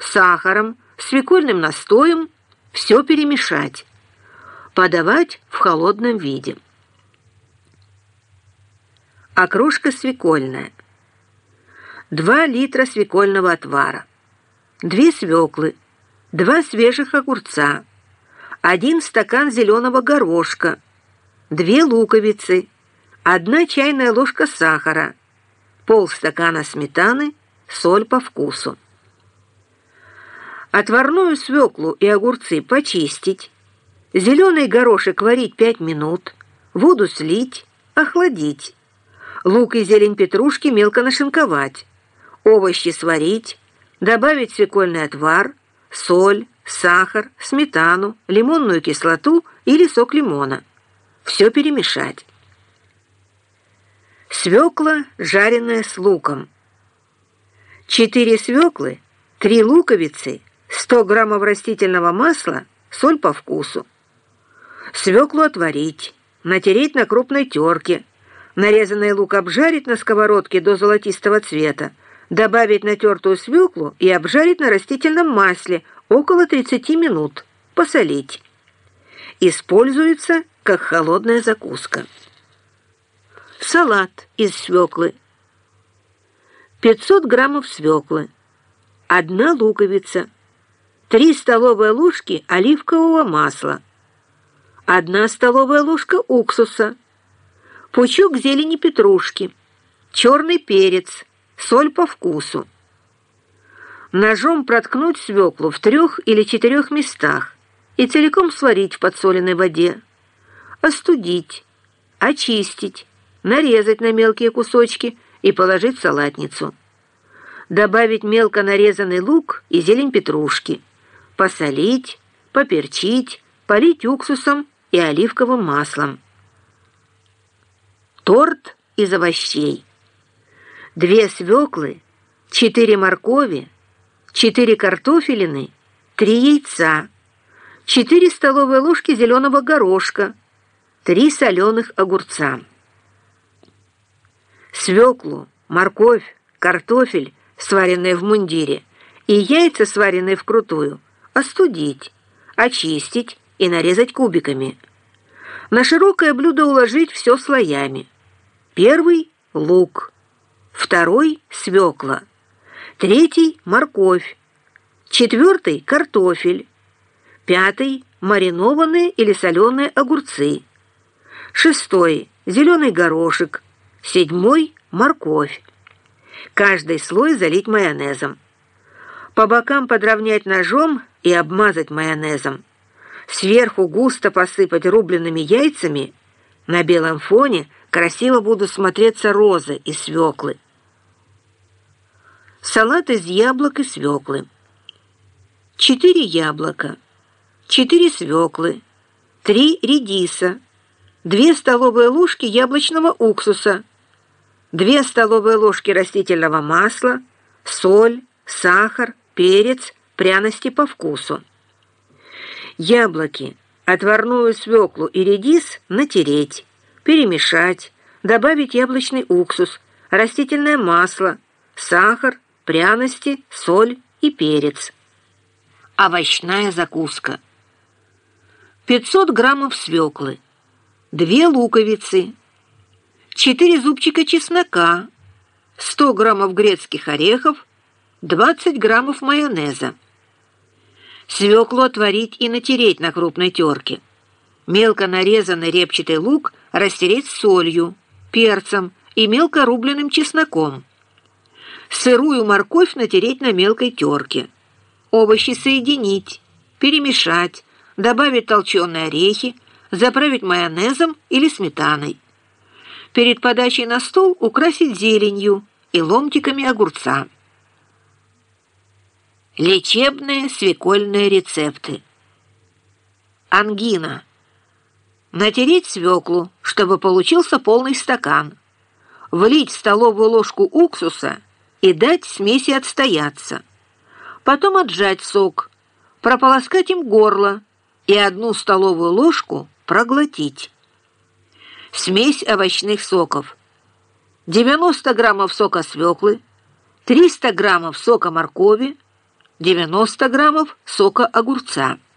сахаром, свекольным настоем, все перемешать. Подавать в холодном виде. Окрошка свекольная. 2 литра свекольного отвара, 2 свеклы, 2 свежих огурца, 1 стакан зеленого горошка, 2 луковицы, 1 чайная ложка сахара, полстакана сметаны, соль по вкусу. Отварную свеклу и огурцы почистить, зеленый горошек варить 5 минут, воду слить, охладить, лук и зелень петрушки мелко нашинковать, овощи сварить, добавить свекольный отвар, соль, сахар, сметану, лимонную кислоту или сок лимона. Все перемешать. Свекла, жареная с луком. 4 свеклы, 3 луковицы, 100 граммов растительного масла, соль по вкусу. Свеклу отварить, натереть на крупной терке, нарезанный лук обжарить на сковородке до золотистого цвета, добавить натертую свеклу и обжарить на растительном масле около 30 минут, посолить. Используется как холодная закуска. Салат из свеклы. 500 граммов свеклы, 1 луковица, 3 столовые ложки оливкового масла, 1 столовая ложка уксуса, пучок зелени петрушки, черный перец, соль по вкусу. Ножом проткнуть свеклу в 3 или 4 местах и целиком сварить в подсоленной воде. Остудить, очистить, нарезать на мелкие кусочки и положить в салатницу. Добавить мелко нарезанный лук и зелень петрушки. Посолить, поперчить, полить уксусом и оливковым маслом. Торт из овощей. 2 свеклы, 4 моркови, 4 картофелины, 3 яйца, 4 столовые ложки зеленого горошка, 3 соленых огурца. Свеклу, морковь, картофель, сваренные в мундире, и яйца, сваренные вкрутую, остудить, очистить и нарезать кубиками. На широкое блюдо уложить все слоями. 1 – лук, 2 – свекла, 3 – морковь, 4 – картофель, 5 – маринованные или соленые огурцы, 6 – зеленый горошек, 7 – морковь. Каждый слой залить майонезом. По бокам подровнять ножом и обмазать майонезом. Сверху густо посыпать рубленными яйцами. На белом фоне красиво будут смотреться розы из свеклы. Салат из яблок и свеклы. 4 яблока, 4 свеклы, 3 редиса, 2 столовые ложки яблочного уксуса, 2 столовые ложки растительного масла, соль, сахар, перец, пряности по вкусу. Яблоки, отварную свеклу и редис натереть, перемешать, добавить яблочный уксус, растительное масло, сахар, пряности, соль и перец. Овощная закуска. 500 граммов свеклы, 2 луковицы, 4 зубчика чеснока, 100 граммов грецких орехов, 20 граммов майонеза. Свеклу отварить и натереть на крупной терке. Мелко нарезанный репчатый лук растереть с солью, перцем и мелко рубленым чесноком. Сырую морковь натереть на мелкой терке. Овощи соединить, перемешать, добавить толченые орехи, заправить майонезом или сметаной. Перед подачей на стол украсить зеленью и ломтиками огурца. Лечебные свекольные рецепты. Ангина. Натереть свеклу, чтобы получился полный стакан. Влить столовую ложку уксуса и дать смеси отстояться. Потом отжать сок, прополоскать им горло и 1 столовую ложку проглотить. Смесь овощных соков. 90 граммов сока свеклы, 300 граммов сока моркови, 90 граммов сока огурца.